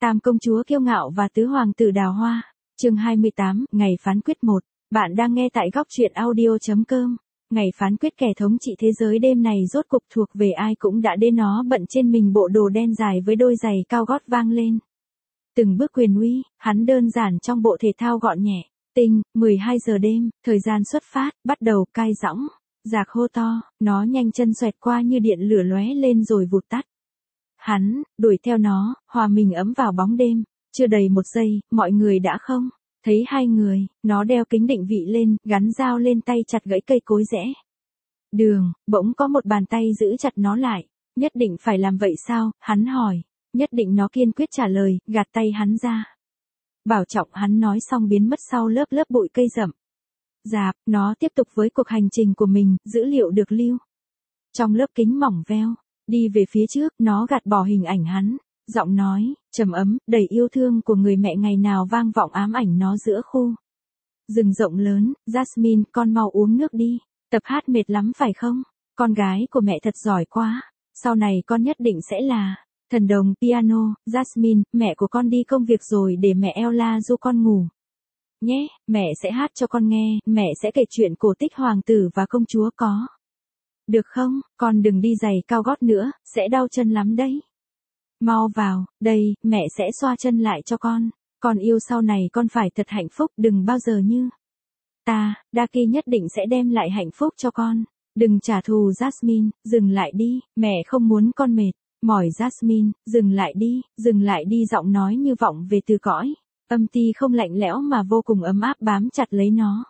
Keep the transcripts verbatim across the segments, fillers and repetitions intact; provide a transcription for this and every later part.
Tam công chúa kiêu ngạo và tứ hoàng tử đào hoa. Chương hai mươi tám, ngày phán quyết một. Bạn đang nghe tại góc truyện audio chấm com. Ngày phán quyết kẻ thống trị thế giới đêm này rốt cục thuộc về ai cũng đã đến, nó bận trên mình bộ đồ đen dài với đôi giày cao gót vang lên. Từng bước quyền uy, hắn đơn giản trong bộ thể thao gọn nhẹ. Tinh, mười hai giờ đêm, thời gian xuất phát, bắt đầu cai giọng. Giạc hô to, nó nhanh chân xoẹt qua như điện lửa lóe lên rồi vụt tắt. Hắn, đuổi theo nó, hòa mình ấm vào bóng đêm. Chưa đầy một giây, mọi người đã không thấy hai người. Nó đeo kính định vị lên, gắn dao lên tay chặt gãy cây cối rẽ đường. Bỗng có một bàn tay giữ chặt nó lại. Nhất định phải làm vậy sao? Hắn hỏi. Nhất định, nó kiên quyết trả lời, gạt tay hắn ra. Bảo trọng, hắn nói xong biến mất sau lớp lớp bụi cây rậm rạp. Nó tiếp tục với cuộc hành trình của mình, dữ liệu được lưu trong lớp kính mỏng veo. Đi về phía trước, nó gạt bỏ hình ảnh hắn. Giọng nói trầm ấm, đầy yêu thương của người mẹ ngày nào vang vọng ám ảnh nó giữa khu rừng rộng lớn. Jasmine, con mau uống nước đi. Tập hát mệt lắm phải không? Con gái của mẹ thật giỏi quá. Sau này con nhất định sẽ là thần đồng piano. Jasmine, mẹ của con đi công việc rồi, để mẹ Ella du con ngủ nhé. Mẹ sẽ hát cho con nghe. Mẹ sẽ kể chuyện cổ tích hoàng tử và công chúa, có được không? Con đừng đi giày cao gót nữa, sẽ đau chân lắm đấy. Mau vào, đây, mẹ sẽ xoa chân lại cho con. Con yêu, sau này con phải thật hạnh phúc, đừng bao giờ như ta. Daki nhất định sẽ đem lại hạnh phúc cho con. Đừng trả thù Jasmine, dừng lại đi, mẹ không muốn con mệt mỏi. Jasmine, dừng lại đi, dừng lại đi. Giọng nói như vọng về từ cõi âm ti, không lạnh lẽo mà vô cùng ấm áp, bám chặt lấy nó.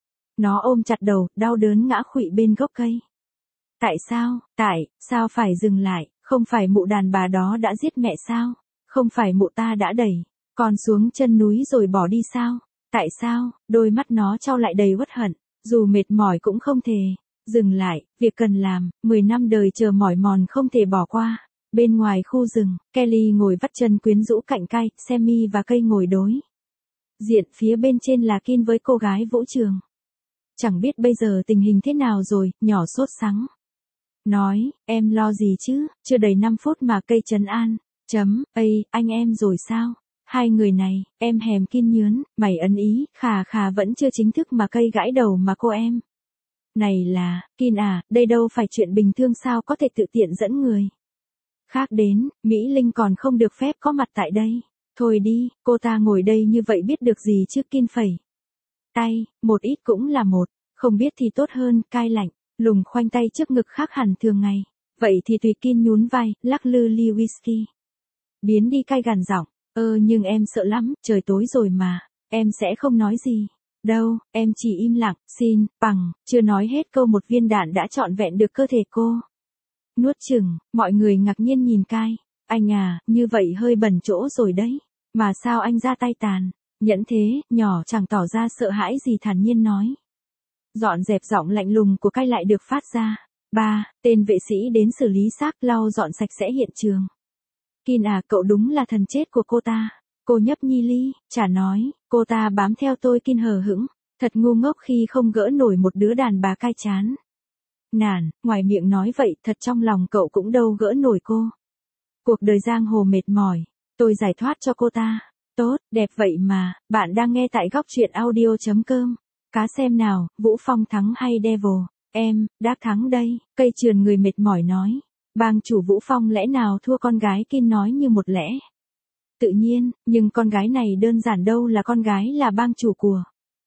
Nó ôm chặt đầu, đau đớn ngã khuỵu bên gốc cây. Tại sao, tại sao phải dừng lại? Không phải mụ đàn bà đó đã giết mẹ sao? Không phải mụ ta đã đẩy con xuống chân núi rồi bỏ đi sao? Tại sao? Đôi mắt nó trao lại đầy uất hận. Dù mệt mỏi cũng không thể dừng lại. Việc cần làm, mười năm đời chờ mỏi mòn không thể bỏ qua. Bên ngoài khu rừng, Kelly ngồi vắt chân quyến rũ cạnh cây. Sammy và cây ngồi đối diện. Phía bên trên là Kin với cô gái vũ trường. Chẳng biết bây giờ tình hình thế nào rồi, nhỏ sốt sắng nói, em lo gì chứ? Chưa đầy năm phút mà cây trấn an. Chấm, ây, anh em rồi sao? Hai người này, em hèm. Kin nhớn mày ấn ý, khà khà, vẫn chưa chính thức mà cây gãi đầu. Mà cô em này là Kin à? Đây đâu phải chuyện bình thường, sao có thể tự tiện dẫn người khác đến? Mỹ Linh còn không được phép có mặt tại đây. Thôi đi, cô ta ngồi đây như vậy biết được gì chứ? Kin phẩy tay, một ít cũng là một, không biết thì tốt hơn. Cai lạnh lùng khoanh tay trước ngực khác hẳn thường ngày. Vậy thì tùy. Kin nhún vai, lắc lư ly whisky. Biến đi. Cai gằn giọng, ơ nhưng em sợ lắm, trời tối rồi mà. Em sẽ không nói gì đâu, em chỉ im lặng. Xin bằng. Chưa nói hết câu, một viên đạn đã trọn vẹn được cơ thể cô nuốt chửng. Mọi người ngạc nhiên nhìn Cai. Anh à, như vậy hơi bẩn chỗ rồi đấy. Mà sao anh ra tay tàn nhẫn thế? Nhỏ chẳng tỏ ra sợ hãi gì, thản nhiên nói. Dọn dẹp. Giọng lạnh lùng của Cai lại được phát ra. Ba, tên vệ sĩ đến xử lý xác, lau dọn sạch sẽ hiện trường. Kin à, cậu đúng là thần chết của cô ta. Cô nhấp nhi ly, chả nói, cô ta bám theo tôi. Kin hờ hững, thật ngu ngốc khi không gỡ nổi một đứa đàn bà. Cai chán nản, ngoài miệng nói vậy, thật trong lòng cậu cũng đâu gỡ nổi cô. Cuộc đời giang hồ mệt mỏi, tôi giải thoát cho cô ta. Tốt, đẹp vậy mà. Bạn đang nghe tại góc truyện audio chấm com. Cá xem nào, Vũ Phong thắng hay Devil? Em, đã thắng đây. Cây trườn người mệt mỏi nói. Bang chủ Vũ Phong lẽ nào thua? Con gái Kin nói như một lẽ tự nhiên, nhưng con gái này đơn giản đâu là con gái, là bang chủ của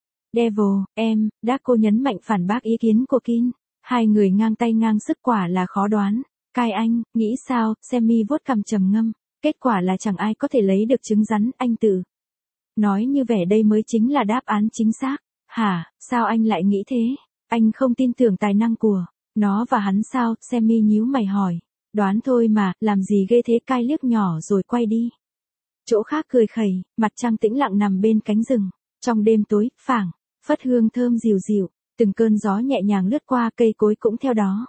Devil. Em, đã. Cô nhấn mạnh phản bác ý kiến của Kin. Hai người ngang tay ngang sức, quả là khó đoán. Cai anh, nghĩ sao? Sammy vuốt cằm trầm ngâm. Kết quả là chẳng ai có thể lấy được trứng rắn. Anh tự nói như vẻ đây mới chính là đáp án chính xác. Hả, sao anh lại nghĩ thế? Anh không tin tưởng tài năng của nó và hắn sao? Sammy nhíu mày hỏi. Đoán thôi mà, làm gì ghê thế? Cai liếc nhỏ rồi quay đi chỗ khác, cười khẩy. Mặt trăng tĩnh lặng nằm bên cánh rừng. Trong đêm tối, phảng phất hương thơm dịu dịu. Từng cơn gió nhẹ nhàng lướt qua, cây cối cũng theo đó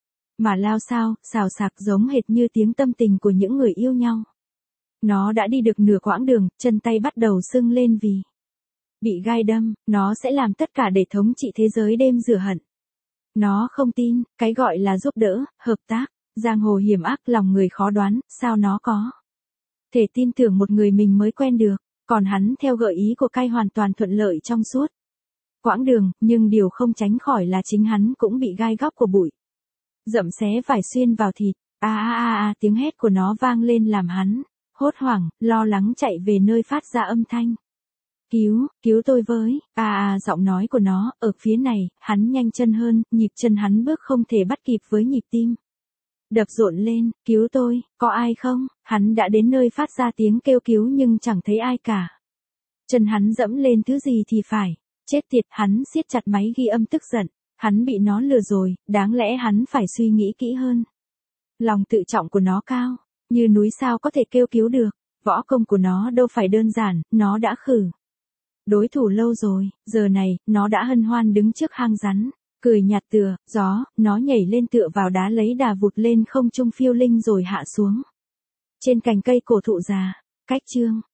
mà lao sao, xào xạc, giống hệt như tiếng tâm tình của những người yêu nhau. Nó đã đi được nửa quãng đường, chân tay bắt đầu sưng lên vì bị gai đâm. Nó sẽ làm tất cả để thống trị thế giới đêm rửa hận. Nó không tin cái gọi là giúp đỡ, hợp tác. Giang hồ hiểm ác, lòng người khó đoán, sao nó có Thể tin tưởng một người mình mới quen được, còn hắn theo gợi ý của cai hoàn toàn thuận lợi trong suốt quãng đường, nhưng điều không tránh khỏi là chính hắn cũng bị gai góc của bụi rậm xé vải xuyên vào thịt. A a a a, tiếng hét của nó vang lên làm hắn hốt hoảng, lo lắng chạy về nơi phát ra âm thanh. Cứu, cứu tôi với, a a, giọng nói của nó, ở phía này, hắn nhanh chân hơn, nhịp chân hắn bước không thể bắt kịp với nhịp tim. Đập rộn lên, cứu tôi, có ai không? Hắn đã đến nơi phát ra tiếng kêu cứu nhưng chẳng thấy ai cả. Chân hắn dẫm lên thứ gì thì phải, chết tiệt, hắn siết chặt máy ghi âm tức giận, hắn bị nó lừa rồi, đáng lẽ hắn phải suy nghĩ kỹ hơn. Lòng tự trọng của nó cao, như núi, sao có thể kêu cứu được, võ công của nó đâu phải đơn giản, nó đã khử đối thủ lâu rồi, giờ này, nó đã hân hoan đứng trước hang rắn, cười nhạt tựa, gió, nó nhảy lên tựa vào đá lấy đà vụt lên không trung phiêu linh rồi hạ xuống. Trên cành cây cổ thụ già, cách chương